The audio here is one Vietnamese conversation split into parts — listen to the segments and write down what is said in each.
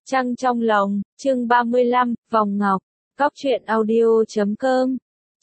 Trăng trong lòng, chương 35, Vòng Ngọc, Cóc truyện audio.com,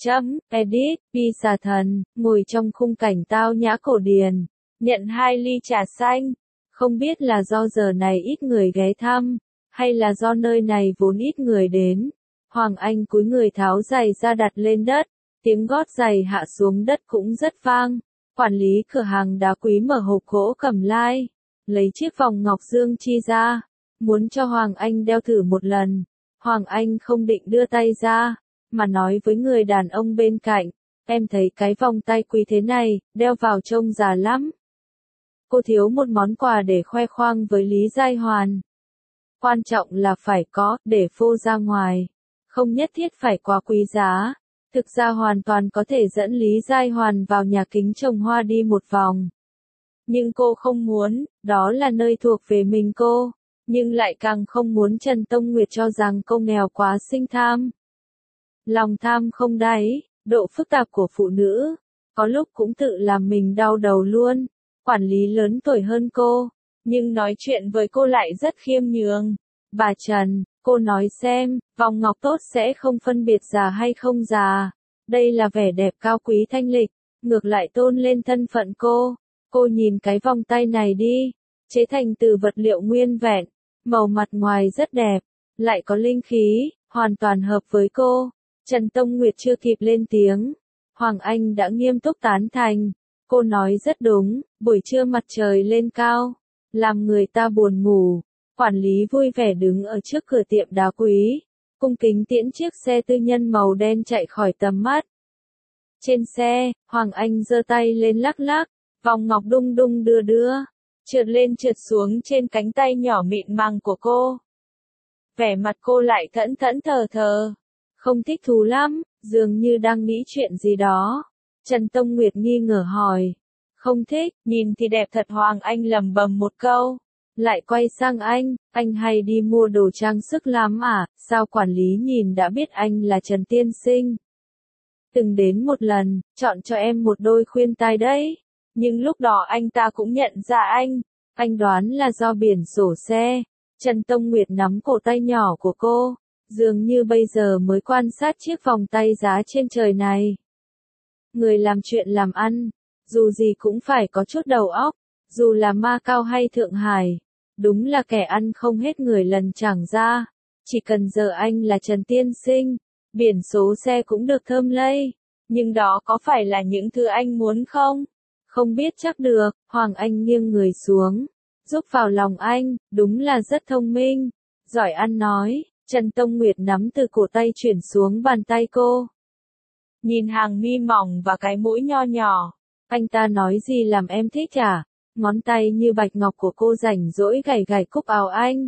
edit, Pi xà thần, ngồi trong khung cảnh tao nhã cổ điển, nhận 2 ly trà xanh, không biết là do giờ này ít người ghé thăm, hay là do nơi này vốn ít người đến. Hoàng Anh cúi người tháo giày ra đặt lên đất, tiếng gót giày hạ xuống đất cũng rất vang. Quản lý cửa hàng đá quý mở hộp gỗ cẩm lai, lấy chiếc vòng ngọc dương chi ra, muốn cho Hoàng Anh đeo thử một lần. Hoàng Anh không định đưa tay ra, mà nói với người đàn ông bên cạnh, em thấy cái vòng tay quý thế này, đeo vào trông già lắm. Cô thiếu một món quà để khoe khoang với Lý Giai Hoàn. Quan trọng là phải có, để phô ra ngoài. Không nhất thiết phải quá quý giá. Thực ra hoàn toàn có thể dẫn Lý Giai Hoàn vào nhà kính trồng hoa đi một vòng. Nhưng cô không muốn, đó là nơi thuộc về mình cô. Nhưng lại càng không muốn Trần Tông Nguyệt cho rằng cô nghèo quá sinh tham. Lòng tham không đáy, độ phức tạp của phụ nữ, có lúc cũng tự làm mình đau đầu luôn. Quản lý lớn tuổi hơn cô, nhưng nói chuyện với cô lại rất khiêm nhường. Bà Trần, cô nói xem, vòng ngọc tốt sẽ không phân biệt già hay không già. Đây là vẻ đẹp cao quý thanh lịch, ngược lại tôn lên thân phận cô. Cô nhìn cái vòng tay này đi, chế thành từ vật liệu nguyên vẹn, màu mặt ngoài rất đẹp, lại có linh khí, hoàn toàn hợp với cô. Trần Tông Nguyệt chưa kịp lên tiếng, Hoàng Anh đã nghiêm túc tán thành. Cô nói rất đúng, buổi trưa mặt trời lên cao, làm người ta buồn ngủ. Quản lý vui vẻ đứng ở trước cửa tiệm đá quý, cung kính tiễn chiếc xe tư nhân màu đen chạy khỏi tầm mắt. Trên xe, Hoàng Anh giơ tay lên lắc lắc, vòng ngọc đung đung đưa đưa, trượt lên trượt xuống trên cánh tay nhỏ mịn màng của cô. Vẻ mặt cô lại thẫn thẫn thờ thờ, không thích thú lắm, dường như đang nghĩ chuyện gì đó. Trần Tông Nguyệt nghi ngờ hỏi, không thích, nhìn thì đẹp thật. Hoàng Anh lẩm bẩm một câu, lại quay sang anh hay đi mua đồ trang sức lắm à, sao quản lý nhìn đã biết anh là Trần Tiên Sinh. Từng đến một lần, chọn cho em một đôi khuyên tai đấy, nhưng lúc đó anh ta cũng nhận ra anh đoán là do biển sổ xe. Trần Tông Nguyệt nắm cổ tay nhỏ của cô, dường như bây giờ mới quan sát chiếc vòng tay giá trên trời này. Người làm chuyện làm ăn, dù gì cũng phải có chút đầu óc, dù là Macau hay Thượng Hải, đúng là kẻ ăn không hết người lần chẳng ra. Chỉ cần giờ anh là Trần Tiên Sinh, biển số xe cũng được thơm lây, nhưng đó có phải là những thứ anh muốn không? Không biết chắc được. Hoàng Anh nghiêng người xuống, giúp vào lòng anh, đúng là rất thông minh, giỏi ăn nói. Trần Tông Nguyệt nắm từ cổ tay chuyển xuống bàn tay cô. Nhìn hàng mi mỏng và cái mũi nho nhỏ, anh ta nói gì làm em thích à? Ngón tay như bạch ngọc của cô rảnh rỗi gảy gảy cúc áo anh.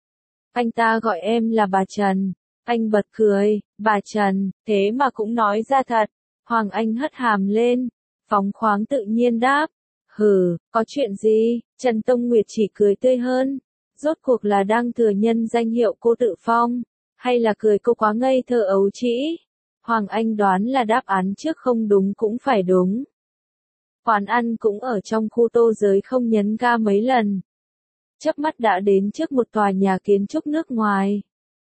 Anh ta gọi em là bà Trần. Anh bật cười, bà Trần, thế mà cũng nói ra thật. Hoàng Anh hất hàm lên, phóng khoáng tự nhiên đáp. Hừ, có chuyện gì? Trần Tông Nguyệt chỉ cười tươi hơn. Rốt cuộc là đang thừa nhân danh hiệu cô tự phong, hay là cười cô quá ngây thơ ấu trĩ? Hoàng Anh đoán là đáp án trước không đúng cũng phải đúng. Quán ăn cũng ở trong khu Tô Giới không nhấn ga mấy lần. Chớp mắt đã đến trước một tòa nhà kiến trúc nước ngoài.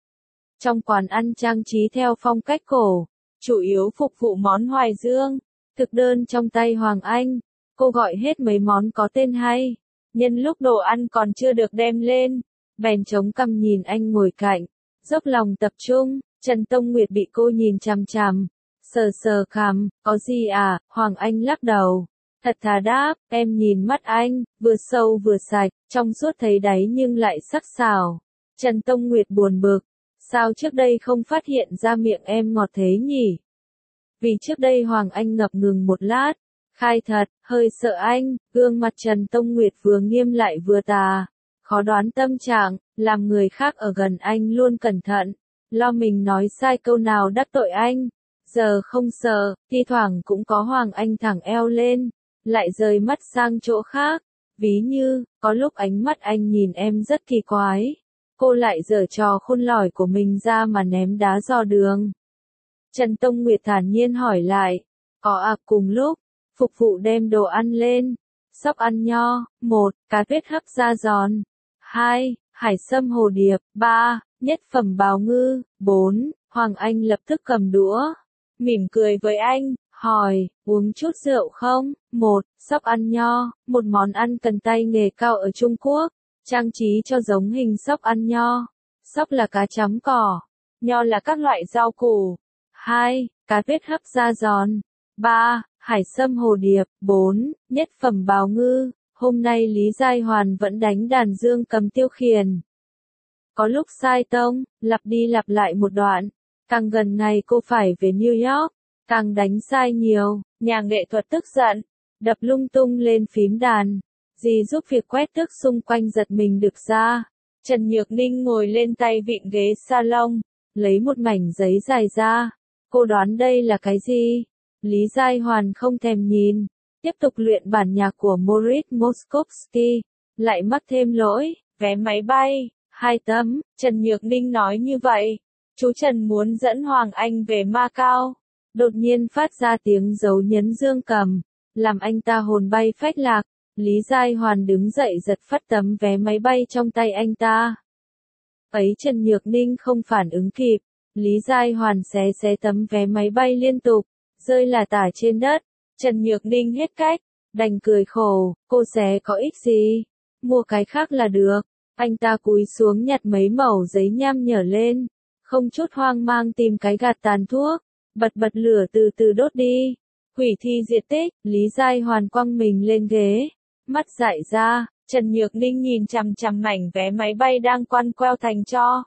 Trong quán ăn trang trí theo phong cách cổ, chủ yếu phục vụ món hoài dương. Thực đơn trong tay Hoàng Anh, cô gọi hết mấy món có tên hay. Nhân lúc đồ ăn còn chưa được đem lên, bèn chống cằm nhìn anh ngồi cạnh, dốc lòng tập trung. Trần Tông Nguyệt bị cô nhìn chằm chằm, sờ sờ cằm, có gì à? Hoàng Anh lắc đầu, thật thà đáp, em nhìn mắt anh, vừa sâu vừa sạch, trong suốt thấy đáy nhưng lại sắc sảo. Trần Tông Nguyệt buồn bực, sao trước đây không phát hiện ra miệng em ngọt thế nhỉ? Vì trước đây Hoàng Anh ngập ngừng một lát, khai thật, hơi sợ anh. Gương mặt Trần Tông Nguyệt vừa nghiêm lại vừa tà, khó đoán tâm trạng, làm người khác ở gần anh luôn cẩn thận, lo mình nói sai câu nào đắc tội anh. Giờ không sợ, thi thoảng cũng có Hoàng Anh thẳng eo lên, lại rời mắt sang chỗ khác. Ví như, có lúc ánh mắt anh nhìn em rất kỳ quái, cô lại giở trò khôn lỏi của mình ra mà ném đá dò đường. Trần Tông Nguyệt thản nhiên hỏi lại, có à? Cùng lúc, phục vụ đem đồ ăn lên. Sóc ăn nho, 1, cá tuyết hấp da giòn. 2, hải sâm hồ điệp. 3. Nhất phẩm bào ngư. 4. Hoàng Anh lập tức cầm đũa, mỉm cười với anh, hỏi, uống chút rượu không? 1. Sóc ăn nho, một món ăn cần tay nghề cao ở Trung Quốc, trang trí cho giống hình sóc ăn nho. Sóc là cá chấm cỏ, nho là các loại rau củ. 2. Cá vết hấp da giòn. 3. Hải sâm hồ điệp. 4. Nhất phẩm bào ngư. Hôm nay Lý Giai Hoàn vẫn đánh đàn dương cầm tiêu khiển. Có lúc sai tông, lặp đi lặp lại một đoạn. Càng gần ngày cô phải về New York, càng đánh sai nhiều. Nhà nghệ thuật tức giận, đập lung tung lên phím đàn. Dì giúp việc quét tước xung quanh giật mình được ra. Trần Nhược Ninh ngồi lên tay vịn ghế salon, lấy một mảnh giấy dài ra. Cô đoán đây là cái gì? Lý Giai Hoàn không thèm nhìn, tiếp tục luyện bản nhạc của Moritz Moszkowski, lại mắc thêm lỗi, vé máy bay, 2 tấm. Trần Nhược Ninh nói như vậy, chú Trần muốn dẫn Hoàng Anh về Macau. Đột nhiên phát ra tiếng dấu nhấn dương cầm, làm anh ta hồn bay phách lạc. Lý Giai Hoàn đứng dậy giật phắt tấm vé máy bay trong tay anh ta. Ấy Trần Nhược Ninh không phản ứng kịp, Lý Giai Hoàn xé tấm vé máy bay liên tục, rơi lả tả trên đất. Trần Nhược Ninh hết cách, đành cười khổ, cô xé có ích gì, mua cái khác là được. Anh ta cúi xuống nhặt mấy mẩu giấy nham nhở lên, không chút hoang mang tìm cái gạt tàn thuốc, bật lửa từ từ đốt đi. Hủy thi diệt tích. Lý Giai Hoàn quăng mình lên ghế, mắt dại ra. Trần Nhược Ninh nhìn chằm chằm mảnh vé máy bay đang quăn queo thành tro.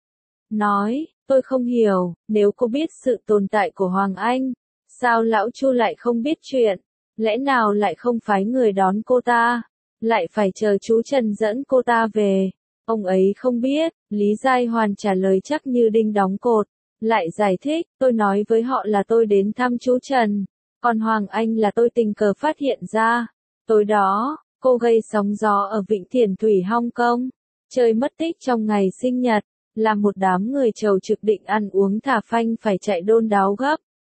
Nói, tôi không hiểu, nếu cô biết sự tồn tại của Hoàng Anh, sao lão Chu lại không biết chuyện? Lẽ nào lại không phái người đón cô ta? Lại phải chờ chú Trần dẫn cô ta về? Ông ấy không biết. Lý Giai Hoàn trả lời chắc như đinh đóng cột. Lại giải thích, tôi nói với họ là tôi đến thăm chú Trần. Còn Hoàng Anh là tôi tình cờ phát hiện ra. Tối đó, cô gây sóng gió ở Vịnh Thiển Thủy Hong Kong. Chơi mất tích trong ngày sinh nhật, làm một đám người chầu trực định ăn uống thả phanh phải chạy đôn đáo gấp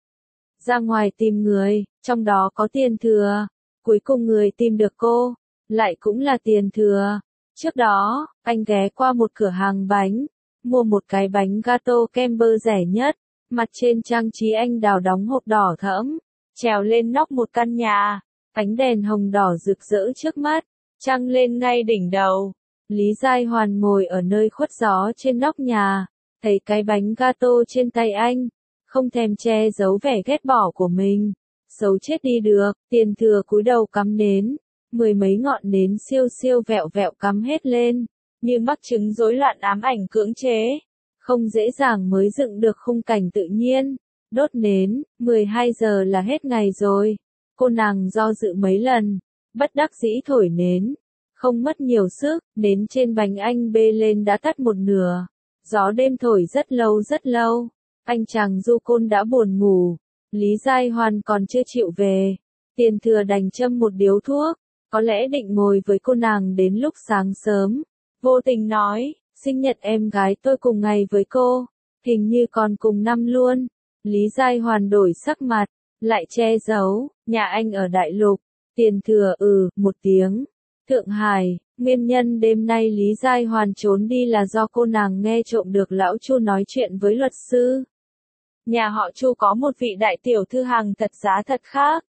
ra ngoài tìm người, trong đó có Tiền Thừa. Cuối cùng người tìm được cô, lại cũng là Tiền Thừa. Trước đó, anh ghé qua một cửa hàng bánh, mua một cái bánh gato kem bơ rẻ nhất, mặt trên trang trí anh đào đóng hộp đỏ thẫm, trèo lên nóc một căn nhà, ánh đèn hồng đỏ rực rỡ trước mắt, trăng lên ngay đỉnh đầu. Lý Giai Hoàn ngồi ở nơi khuất gió trên nóc nhà, thấy cái bánh gato trên tay anh, không thèm che giấu vẻ ghét bỏ của mình. Xấu chết đi được. Tiền Thừa cúi đầu cắm nến, 10 mấy ngọn nến siêu siêu vẹo vẹo cắm hết lên, như mắc chứng rối loạn ám ảnh cưỡng chế, không dễ dàng mới dựng được khung cảnh tự nhiên. Đốt nến, 12 giờ là hết ngày rồi. Cô nàng do dự mấy lần, bất đắc dĩ thổi nến. Không mất nhiều sức, nến trên bánh anh bê lên đã tắt một nửa. Gió đêm thổi rất lâu. Anh chàng du côn đã buồn ngủ. Lý Giai Hoàn còn chưa chịu về. Tiền Thừa đành châm một điếu thuốc, có lẽ định ngồi với cô nàng đến lúc sáng sớm. Vô tình nói, sinh nhật em gái tôi cùng ngày với cô, hình như còn cùng năm luôn. Lý Giai Hoàn đổi sắc mặt, lại che giấu, nhà anh ở Đại Lục. Tiền Thừa một tiếng. Thượng Hải, nguyên nhân đêm nay Lý Giai Hoàn trốn đi là do cô nàng nghe trộm được lão Chu nói chuyện với luật sư. Nhà họ Chu có một vị đại tiểu thư hàng thật giá thật khác.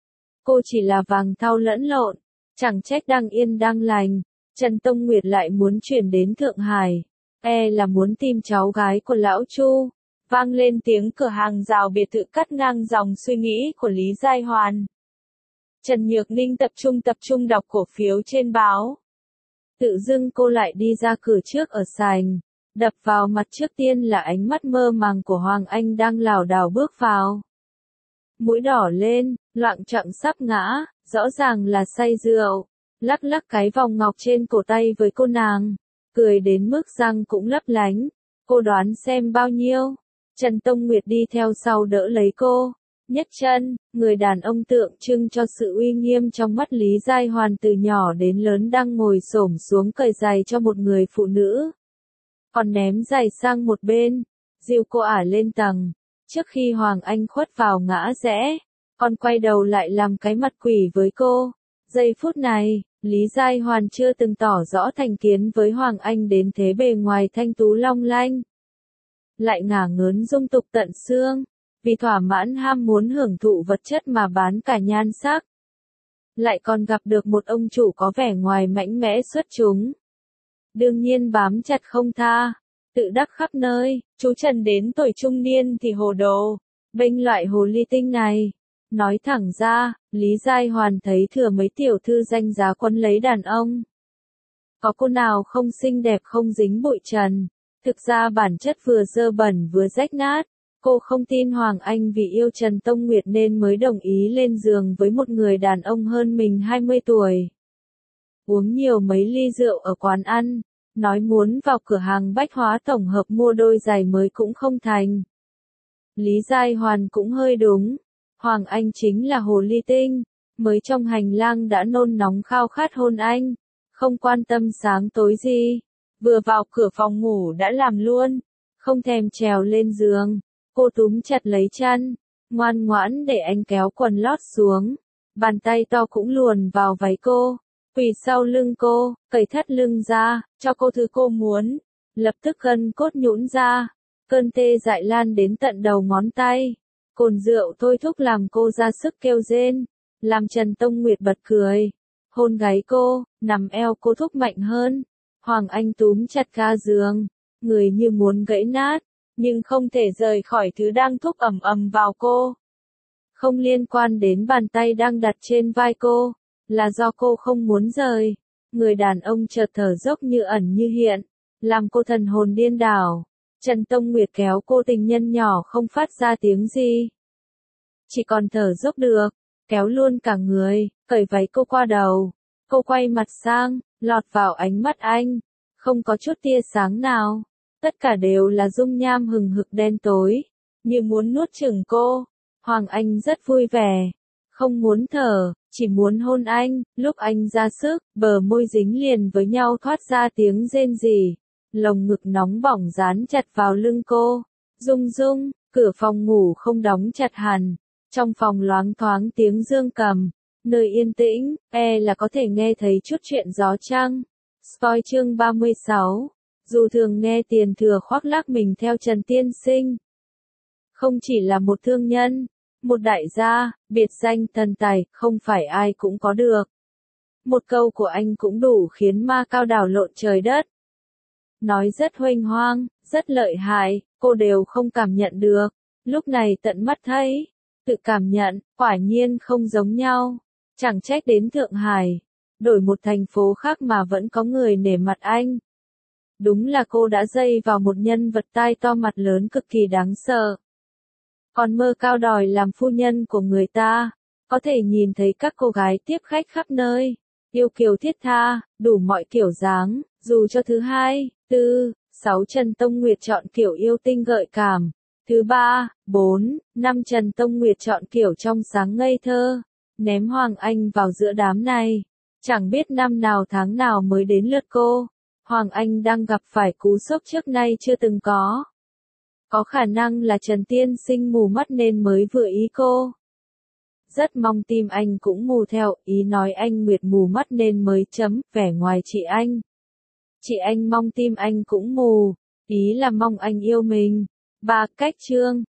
Cô chỉ là vàng thau lẫn lộn, chẳng trách đang yên đang lành. Trần Tông Nguyệt lại muốn chuyển đến Thượng Hải, là muốn tìm cháu gái của lão Chu. Vang lên tiếng cửa hàng rào biệt thự cắt ngang dòng suy nghĩ của Lý Giai Hoàn. Trần Nhược Ninh tập trung đọc cổ phiếu trên báo. Tự dưng cô lại đi ra cửa trước ở sảnh. Đập vào mặt trước tiên là ánh mắt mơ màng của Hoàng Anh đang lảo đảo bước vào. Mũi đỏ lên, loạng choạng sắp ngã, rõ ràng là say rượu. Lắc cái vòng ngọc trên cổ tay với cô nàng, cười đến mức răng cũng lấp lánh. Cô đoán xem bao nhiêu? Trần Tông Nguyệt đi theo sau đỡ lấy cô. Nhất chân, người đàn ông tượng trưng cho sự uy nghiêm trong mắt Lý Giai Hoàn từ nhỏ đến lớn đang ngồi xổm xuống cởi giày cho một người phụ nữ. Còn ném giày sang một bên, dìu cô ả lên tầng. Trước khi Hoàng Anh khuất vào ngã rẽ, còn quay đầu lại làm cái mặt quỷ với cô. Giây phút này, Lý Giai Hoàn chưa từng tỏ rõ thành kiến với Hoàng Anh đến thế, bề ngoài thanh tú long lanh, lại ngả ngớn dung tục tận xương, vì thỏa mãn ham muốn hưởng thụ vật chất mà bán cả nhan sắc. Lại còn gặp được một ông chủ có vẻ ngoài mạnh mẽ xuất chúng, đương nhiên bám chặt không tha, tự đắc khắp nơi. Chú Trần đến tuổi trung niên thì hồ đồ, bênh loại hồ ly tinh này. Nói thẳng ra, Lý Giai Hoàn thấy thừa mấy tiểu thư danh giá quấn lấy đàn ông. Có cô nào không xinh đẹp không dính bụi trần, thực ra bản chất vừa dơ bẩn vừa rách nát. Cô không tin Hoàng Anh vì yêu Trần Tông Nguyệt nên mới đồng ý lên giường với một người đàn ông hơn mình 20 tuổi. Uống nhiều mấy ly rượu ở quán ăn, nói muốn vào cửa hàng bách hóa tổng hợp mua đôi giày mới cũng không thành. Lý Giai Hoàn cũng hơi đúng. Hoàng Anh chính là hồ ly tinh, mới trong hành lang đã nôn nóng khao khát hôn anh, không quan tâm sáng tối gì, vừa vào cửa phòng ngủ đã làm luôn, không thèm trèo lên giường. Cô túm chặt lấy chăn, ngoan ngoãn để anh kéo quần lót xuống, bàn tay to cũng luồn vào váy cô, quỳ sau lưng cô, cởi thắt lưng ra, cho cô thứ cô muốn, lập tức gân cốt nhũn ra, cơn tê dại lan đến tận đầu ngón tay. Cồn rượu thôi thúc làm cô ra sức kêu rên, làm Trần Tông Nguyệt bật cười, hôn gáy cô, nằm eo cô thúc mạnh hơn. Hoàng Anh túm chặt ga giường, người như muốn gãy nát, nhưng không thể rời khỏi thứ đang thúc ầm ầm vào cô. Không liên quan đến bàn tay đang đặt trên vai cô, là do cô không muốn rời. Người đàn ông chợt thở dốc như ẩn như hiện, làm cô thần hồn điên đảo. Trần Tông Nguyệt kéo cô tình nhân nhỏ không phát ra tiếng gì, chỉ còn thở dốc được, kéo luôn cả người, cởi váy cô qua đầu. Cô quay mặt sang, lọt vào ánh mắt anh, không có chút tia sáng nào, tất cả đều là dung nham hừng hực đen tối, như muốn nuốt chửng cô. Hoàng Anh rất vui vẻ, không muốn thở, chỉ muốn hôn anh. Lúc anh ra sức, bờ môi dính liền với nhau thoát ra tiếng rên rỉ, lồng ngực nóng bỏng dán chặt vào lưng cô. Rung rung, cửa phòng ngủ không đóng chặt hẳn, trong phòng loáng thoáng tiếng dương cầm, nơi yên tĩnh, là có thể nghe thấy chút chuyện gió trăng. Spoil chương 36. Dù thường nghe tiền thừa khoác lác mình theo Trần Tiên Sinh, không chỉ là một thương nhân, một đại gia, biệt danh thần tài, không phải ai cũng có được. Một câu của anh cũng đủ khiến ma cao đảo lộn trời đất. Nói rất huênh hoang, rất lợi hại, cô đều không cảm nhận được. Lúc này tận mắt thấy, tự cảm nhận, quả nhiên không giống nhau. Chẳng trách đến Thượng Hải, đổi một thành phố khác mà vẫn có người nể mặt anh. Đúng là cô đã dây vào một nhân vật tai to mặt lớn cực kỳ đáng sợ. Còn mơ cao đòi làm phu nhân của người ta, có thể nhìn thấy các cô gái tiếp khách khắp nơi, yêu kiều thiết tha, đủ mọi kiểu dáng, dù cho thứ hai, tư, 6 Trần Tông Nguyệt chọn kiểu yêu tinh gợi cảm, thứ 3, 4, 5 Trần Tông Nguyệt chọn kiểu trong sáng ngây thơ, ném Hoàng Anh vào giữa đám này. Chẳng biết năm nào tháng nào mới đến lượt cô. Hoàng Anh đang gặp phải cú sốc trước nay chưa từng có. Có khả năng là Trần Tiên Sinh mù mắt nên mới vừa ý cô. Rất mong tim anh cũng mù theo, ý nói anh Nguyệt mù mắt nên mới vẻ ngoài chị anh. Chị anh mong tim anh cũng mù, ý là mong anh yêu mình. 3 cách chương.